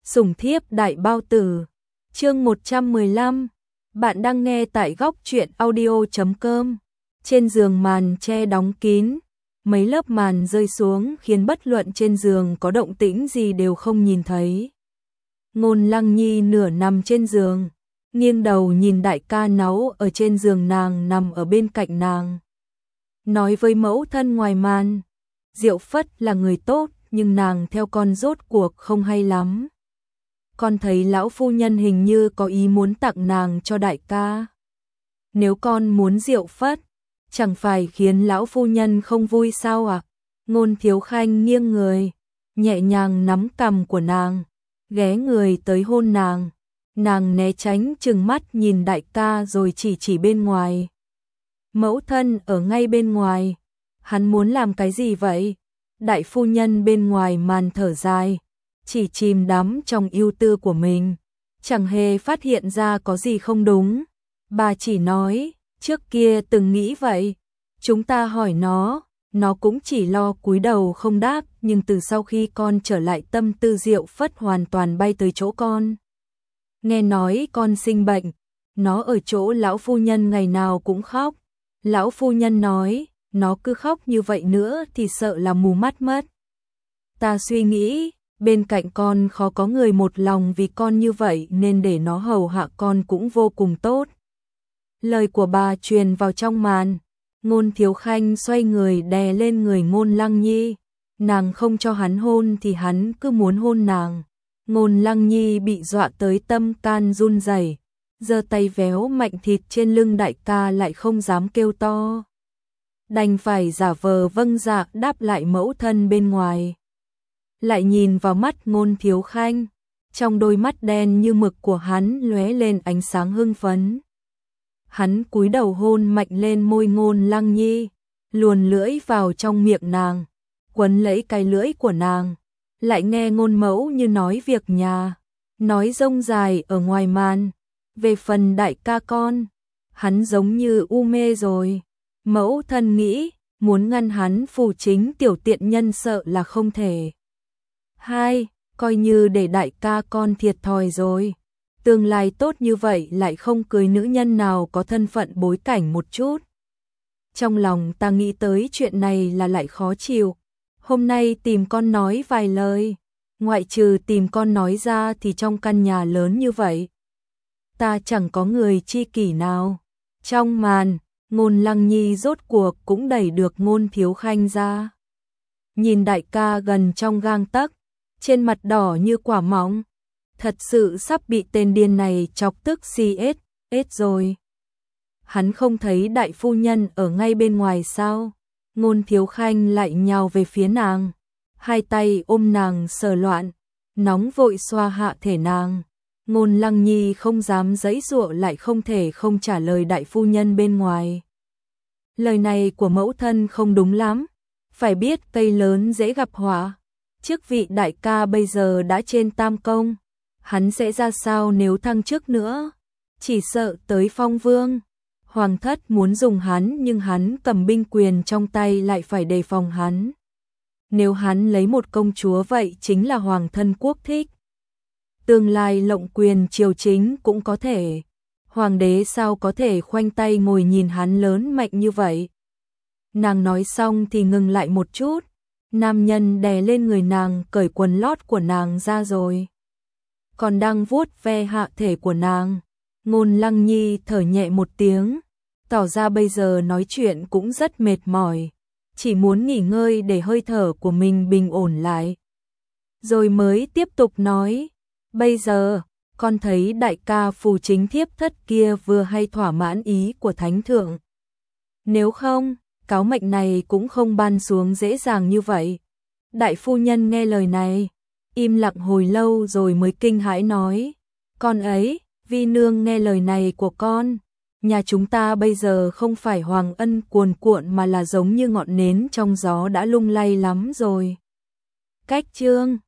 Sủng thiếp đại bao tử. Chương 115. Bạn đang nghe tại góc truyện audio.com. Trên giường màn che đóng kín, mấy lớp màn rơi xuống khiến bất luận trên giường có động tĩnh gì đều không nhìn thấy. Ngôn Lăng Nhi nửa nằm trên giường, nghiêng đầu nhìn đại ca náu ở trên giường, nàng nằm ở bên cạnh nàng. Nói với mẫu thân ngoài màn, Diệu Phất là người tốt, nhưng nàng theo con rốt cuộc không hay lắm. Con thấy lão phu nhân hình như có ý muốn tặng nàng cho đại ca. Nếu con muốn Diệu Phất, chẳng phải khiến lão phu nhân không vui sao ạ? Ngôn Thiếu Khanh nghiêng người, nhẹ nhàng nắm cằm của nàng, ghé người tới hôn nàng. Nàng né tránh, trừng mắt nhìn đại ca rồi chỉ bên ngoài. Mẫu thân ở ngay bên ngoài. Hắn muốn làm cái gì vậy? Đại phu nhân bên ngoài màn thở dài, chỉ chìm đắm trong ưu tư của mình, chẳng hề phát hiện ra có gì không đúng. Bà chỉ nói, trước kia từng nghĩ vậy, chúng ta hỏi nó cũng chỉ lo cúi đầu không đáp, nhưng từ sau khi con trở lại tâm tư Diệu Phất hoàn toàn bay tới chỗ con. Nghe nói con sinh bệnh, nó ở chỗ lão phu nhân ngày nào cũng khóc. Lão phu nhân nói, nó cứ khóc như vậy nữa thì sợ là mù mắt mất. Ta suy nghĩ, bên cạnh con khó có người một lòng vì con như vậy nên để nó hầu hạ con cũng vô cùng tốt. Lời của bà truyền vào trong màn. Ngôn Thiếu Khanh xoay người đè lên người Ngôn Lăng Nhi. Nàng không cho hắn hôn thì hắn cứ muốn hôn nàng. Ngôn Lăng Nhi bị dọa tới tâm can run rẩy, giơ tay véo mạnh thịt trên lưng đại ca, lại không dám kêu to. Đành phải giả vờ vâng dạ đáp lại mẫu thân bên ngoài. Lại nhìn vào mắt Ngôn Thiếu Khanh, trong đôi mắt đen như mực của hắn lóe lên ánh sáng hưng phấn. Hắn cúi đầu hôn mạnh lên môi Ngôn Lăng Nhi, luồn lưỡi vào trong miệng nàng, quấn lấy cái lưỡi của nàng. Lại nghe Ngôn mẫu như nói việc nhà, nói rông dài ở ngoài màn. Về phần đại ca con, hắn giống như u mê rồi. Mẫu thân nghĩ, muốn ngăn hắn phù chính tiểu tiện nhân sợ là không thể. Hai, coi như để đại ca con thiệt thòi rồi. Tương lai tốt như vậy lại không cưới nữ nhân nào có thân phận bối cảnh một chút. Trong lòng ta nghĩ tới chuyện này là lại khó chịu. Hôm nay tìm con nói vài lời, ngoại trừ tìm con nói ra thì trong căn nhà lớn như vậy, ta chẳng có người tri kỷ nào. Trong màn, Ngôn Lăng Nhi rốt cuộc cũng đẩy được Ngôn Thiếu Khanh ra. Nhìn đại ca gần trong gang tấc, trên mặt đỏ như quả mọng, thật sự sắp bị tên điên này chọc tức chết rồi. Hắn không thấy đại phu nhân ở ngay bên ngoài sao? Ngôn Thiếu Khanh lại nhào về phía nàng, hai tay ôm nàng sờ loạn, nóng vội xoa hạ thể nàng. Ngôn Lăng Nhi không dám giãy giụa, lại không thể không trả lời đại phu nhân bên ngoài. Lời này của mẫu thân không đúng lắm, phải biết cây lớn dễ gặp họa. Chức vị đại ca bây giờ đã trên tam công, hắn sẽ ra sao nếu thăng chức nữa? Chỉ sợ tới phong vương. Hoàng thất muốn dùng hắn, nhưng hắn cầm binh quyền trong tay lại phải đề phòng hắn. Nếu hắn lấy một công chúa vậy chính là hoàng thân quốc thích. Tương lai lộng quyền triều chính cũng có thể. Hoàng đế sao có thể khoanh tay ngồi nhìn hắn lớn mạnh như vậy? Nàng nói xong thì ngừng lại một chút. Nam nhân đè lên người nàng, cởi quần lót của nàng ra rồi, còn đang vuốt ve hạ thể của nàng. Ngôn Lăng Nhi thở nhẹ một tiếng, tỏ ra bây giờ nói chuyện cũng rất mệt mỏi, chỉ muốn nghỉ ngơi để hơi thở của mình bình ổn lại. Rồi mới tiếp tục nói, bây giờ, con thấy đại ca phù chính thiếp thất kia vừa hay thỏa mãn ý của thánh thượng. Nếu không, cáo mệnh này cũng không ban xuống dễ dàng như vậy. Đại phu nhân nghe lời này, im lặng hồi lâu rồi mới kinh hãi nói, con ấy, vi nương nghe lời này của con. Nhà chúng ta bây giờ không phải hoàng ân cuồn cuộn mà là giống như ngọn nến trong gió đã lung lay lắm rồi. Cách chương